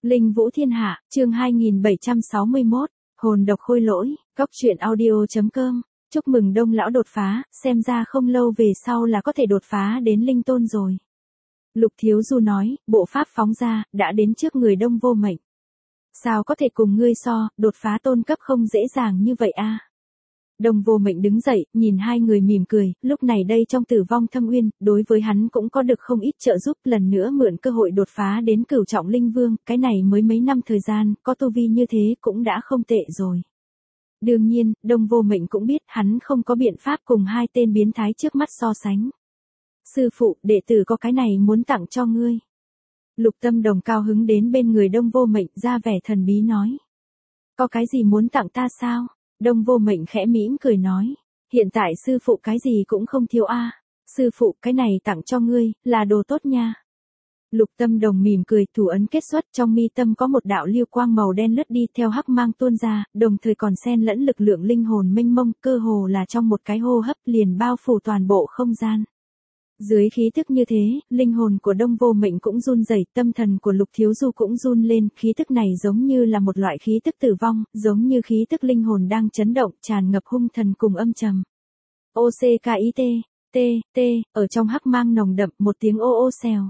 Linh Vũ Thiên Hạ, chương 2761, hồn độc khôi lỗi, góc truyện audio.com. Chúc mừng Đông lão đột phá, xem ra không lâu về sau là có thể đột phá đến linh tôn rồi. Lục Thiếu Du nói, bộ pháp phóng ra, đã đến trước người Đông Vô Mệnh. Sao có thể cùng ngươi so, đột phá tôn cấp không dễ dàng như vậy a? Đông Vô Mệnh đứng dậy, nhìn hai người mỉm cười, lúc này đây trong Tử Vong Thâm Uyên, đối với hắn cũng có được không ít trợ giúp, lần nữa mượn cơ hội đột phá đến cửu trọng linh vương, cái này mới mấy năm thời gian, có tu vi như thế cũng đã không tệ rồi. Đương nhiên, Đông Vô Mệnh cũng biết hắn không có biện pháp cùng hai tên biến thái trước mắt so sánh. Sư phụ, đệ tử có cái này muốn tặng cho ngươi. Lục Tâm Đồng cao hứng đến bên người Đông Vô Mệnh ra vẻ thần bí nói. Có cái gì muốn tặng ta sao? Đông Vô Mệnh khẽ mỉm cười nói. Hiện tại sư phụ cái gì cũng không thiếu a. Sư phụ, cái này tặng cho ngươi, là đồ tốt nha. Lục Tâm Đồng mỉm cười, thủ ấn kết xuất, trong mi tâm có một đạo lưu quang màu đen lướt đi theo hắc mang tuôn ra, đồng thời còn xen lẫn lực lượng linh hồn mênh mông, cơ hồ là trong một cái hô hấp liền bao phủ toàn bộ không gian. Dưới khí tức như thế, linh hồn của Đông Vô Mệnh cũng run rẩy, tâm thần của Lục Thiếu Du cũng run lên, khí tức này giống như là một loại khí tức tử vong, giống như khí tức linh hồn đang chấn động, tràn ngập hung thần cùng âm trầm. O-C-K-I-T, ở trong hắc mang nồng đậm, một tiếng ô ô xèo.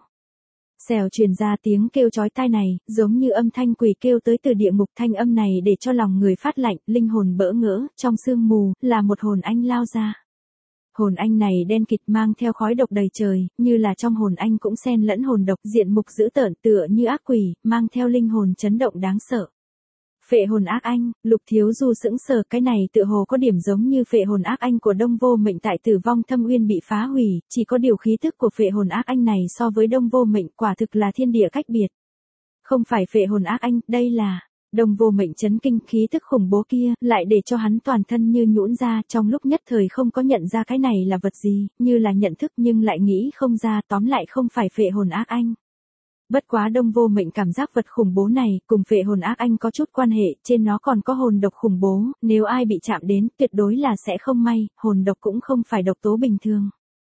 Xèo truyền ra tiếng kêu chói tai này, giống như âm thanh quỷ kêu tới từ địa ngục, thanh âm này để cho lòng người phát lạnh, linh hồn bỡ ngỡ, trong sương mù, là một hồn anh lao ra. Hồn anh này đen kịt mang theo khói độc đầy trời, như là trong hồn anh cũng xen lẫn hồn độc, diện mục dữ tợn tựa như ác quỷ, mang theo linh hồn chấn động đáng sợ. Phệ hồn ác anh, Lục Thiếu Du sững sờ, cái này tựa hồ có điểm giống như phệ hồn ác anh của Đông Vô Mệnh tại Tử Vong Thâm Uyên bị phá hủy, chỉ có điều khí tức của phệ hồn ác anh này so với Đông Vô Mệnh quả thực là thiên địa cách biệt. Không phải phệ hồn ác anh, đây là... Đông Vô Mệnh chấn kinh, khí tức khủng bố kia, lại để cho hắn toàn thân như nhũn ra, trong lúc nhất thời không có nhận ra cái này là vật gì, như là nhận thức nhưng lại nghĩ không ra, tóm lại không phải phệ hồn ác anh. Bất quá Đông Vô Mệnh cảm giác vật khủng bố này, cùng phệ hồn ác anh có chút quan hệ, trên nó còn có hồn độc khủng bố, nếu ai bị chạm đến, tuyệt đối là sẽ không may, hồn độc cũng không phải độc tố bình thường.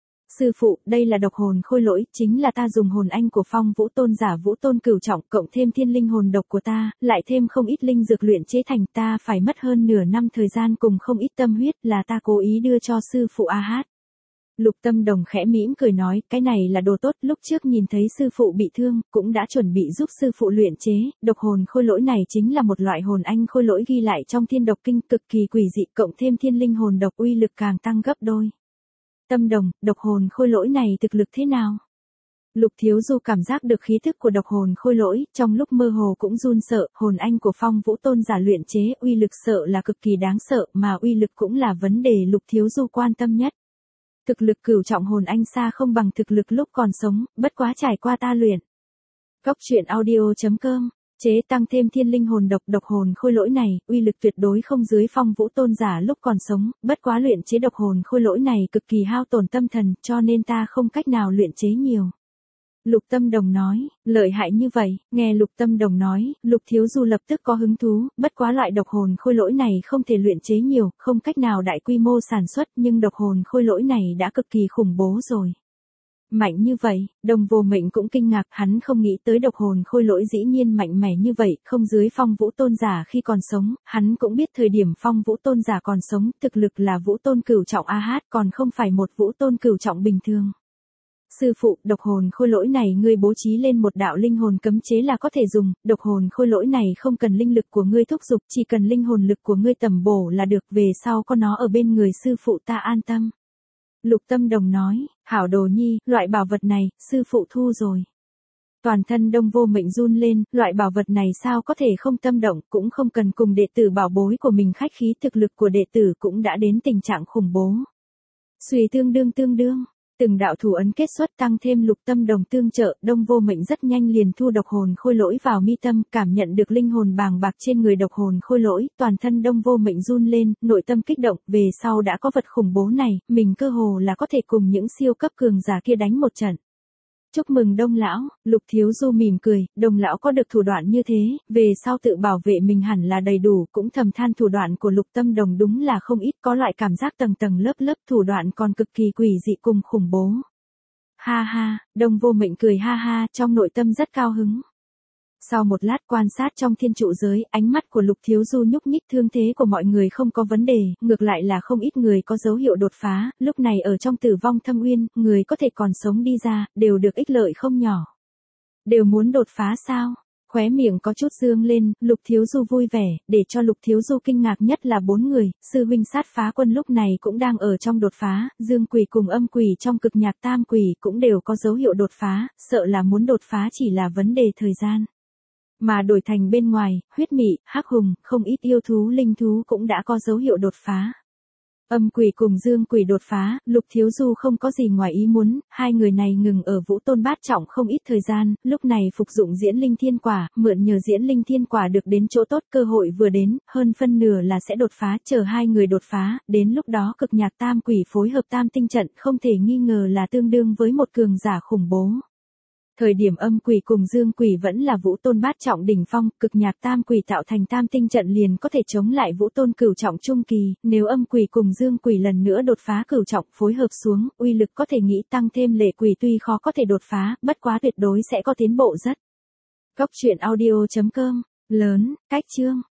Sư phụ, đây là độc hồn khôi lỗi, chính là ta dùng hồn anh của Phong Vũ Tôn giả Vũ Tôn cửu trọng, cộng thêm thiên linh hồn độc của ta, lại thêm không ít linh dược luyện chế thành, ta phải mất hơn nửa năm thời gian cùng không ít tâm huyết, là ta cố ý đưa cho sư phụ A Hát. Lục Tâm Đồng khẽ mỉm cười nói, cái này là đồ tốt, lúc trước nhìn thấy sư phụ bị thương, cũng đã chuẩn bị giúp sư phụ luyện chế, độc hồn khôi lỗi này chính là một loại hồn anh khôi lỗi ghi lại trong Thiên Độc Kinh, cực kỳ quỷ dị, cộng thêm thiên linh hồn độc uy lực càng tăng gấp đôi. Tâm Đồng, độc hồn khôi lỗi này thực lực thế nào? Lục Thiếu Du cảm giác được khí thức của độc hồn khôi lỗi, trong lúc mơ hồ cũng run sợ, hồn anh của Phong Vũ Tôn giả luyện chế, uy lực sợ là cực kỳ đáng sợ, mà uy lực cũng là vấn đề Lục Thiếu Du quan tâm nhất. Thực lực cửu trọng hồn anh xa không bằng thực lực lúc còn sống, bất quá trải qua ta luyện. Góc truyện audio.com. Chế tăng thêm thiên linh hồn độc hồn khôi lỗi này, uy lực tuyệt đối không dưới Phong Vũ Tôn giả lúc còn sống, bất quá luyện chế độc hồn khôi lỗi này cực kỳ hao tổn tâm thần, cho nên ta không cách nào luyện chế nhiều. Lục Tâm Đồng nói, lợi hại như vậy, nghe Lục Tâm Đồng nói, Lục Thiếu Du lập tức có hứng thú, bất quá loại độc hồn khôi lỗi này không thể luyện chế nhiều, không cách nào đại quy mô sản xuất, nhưng độc hồn khôi lỗi này đã cực kỳ khủng bố rồi. Mạnh như vậy, Đông Vô Mệnh cũng kinh ngạc, hắn không nghĩ tới độc hồn khôi lỗi dĩ nhiên mạnh mẽ như vậy, không dưới Phong Vũ Tôn giả khi còn sống, hắn cũng biết thời điểm Phong Vũ Tôn giả còn sống, thực lực là Vũ Tôn cửu trọng A Hát, còn không phải một Vũ Tôn cửu trọng bình thường. Sư phụ, độc hồn khôi lỗi này ngươi bố trí lên một đạo linh hồn cấm chế là có thể dùng, độc hồn khôi lỗi này không cần linh lực của ngươi thúc giục, chỉ cần linh hồn lực của ngươi tầm bổ là được, về sau có nó ở bên người sư phụ ta an tâm. Lục Tâm Đồng nói, hảo đồ nhi, loại bảo vật này, sư phụ thu rồi. Toàn thân Đông Vô Mệnh run lên, loại bảo vật này sao có thể không tâm động, cũng không cần cùng đệ tử bảo bối của mình khách khí, thực lực của đệ tử cũng đã đến tình trạng khủng bố. Suy tương đương, từng đạo thủ ấn kết xuất tăng thêm Lục Tâm Đồng tương trợ, Đông Vô Mệnh rất nhanh liền thu độc hồn khôi lỗi vào mi tâm, cảm nhận được linh hồn bàng bạc trên người độc hồn khôi lỗi, toàn thân Đông Vô Mệnh run lên, nội tâm kích động, về sau đã có vật khủng bố này, mình cơ hồ là có thể cùng những siêu cấp cường giả kia đánh một trận. Chúc mừng Đông lão, Lục Thiếu Du mỉm cười, Đông lão có được thủ đoạn như thế, về sau tự bảo vệ mình hẳn là đầy đủ, cũng thầm than thủ đoạn của Lục Tâm Đồng đúng là không ít, có loại cảm giác tầng tầng lớp thủ đoạn còn cực kỳ quỷ dị cùng khủng bố. Ha ha, Đông Vô Mệnh cười ha ha, trong nội tâm rất cao hứng. Sau một lát quan sát trong thiên trụ giới, ánh mắt của Lục Thiếu Du nhúc nhích, thương thế của mọi người không có vấn đề, ngược lại là không ít người có dấu hiệu đột phá, lúc này ở trong Tử Vong Thâm Uyên, người có thể còn sống đi ra, đều được ích lợi không nhỏ. Đều muốn đột phá sao? Khóe miệng có chút dương lên, Lục Thiếu Du vui vẻ, để cho Lục Thiếu Du kinh ngạc nhất là 4 người, sư huynh Sát Phá Quân lúc này cũng đang ở trong đột phá, dương quỷ cùng âm quỷ trong Cực Nhạc Tam Quỷ cũng đều có dấu hiệu đột phá, sợ là muốn đột phá chỉ là vấn đề thời gian. Mà đổi thành bên ngoài, huyết mị, hắc hùng, không ít yêu thú linh thú cũng đã có dấu hiệu đột phá. Âm quỷ cùng dương quỷ đột phá, Lục Thiếu Du không có gì ngoài ý muốn, hai người này ngừng ở Vũ Tôn Bát Trọng không ít thời gian, lúc này phục dụng diễn linh thiên quả, mượn nhờ diễn linh thiên quả được đến chỗ tốt, cơ hội vừa đến, hơn phân nửa là sẽ đột phá, chờ hai người đột phá, đến lúc đó Cực Nhạc Tam Quỷ phối hợp Tam Tinh trận không thể nghi ngờ là tương đương với một cường giả khủng bố. Thời điểm âm quỷ cùng dương quỷ vẫn là Vũ Tôn Bát Trọng đỉnh phong, Cực Nhạc Tam Quỷ tạo thành Tam Tinh trận liền có thể chống lại Vũ Tôn Cửu Trọng trung kỳ, nếu âm quỷ cùng dương quỷ lần nữa đột phá Cửu Trọng phối hợp xuống, uy lực có thể nghĩ tăng thêm, lệ quỷ tuy khó có thể đột phá, bất quá tuyệt đối sẽ có tiến bộ rất. Góc truyện audio.com, lớn, cách chương.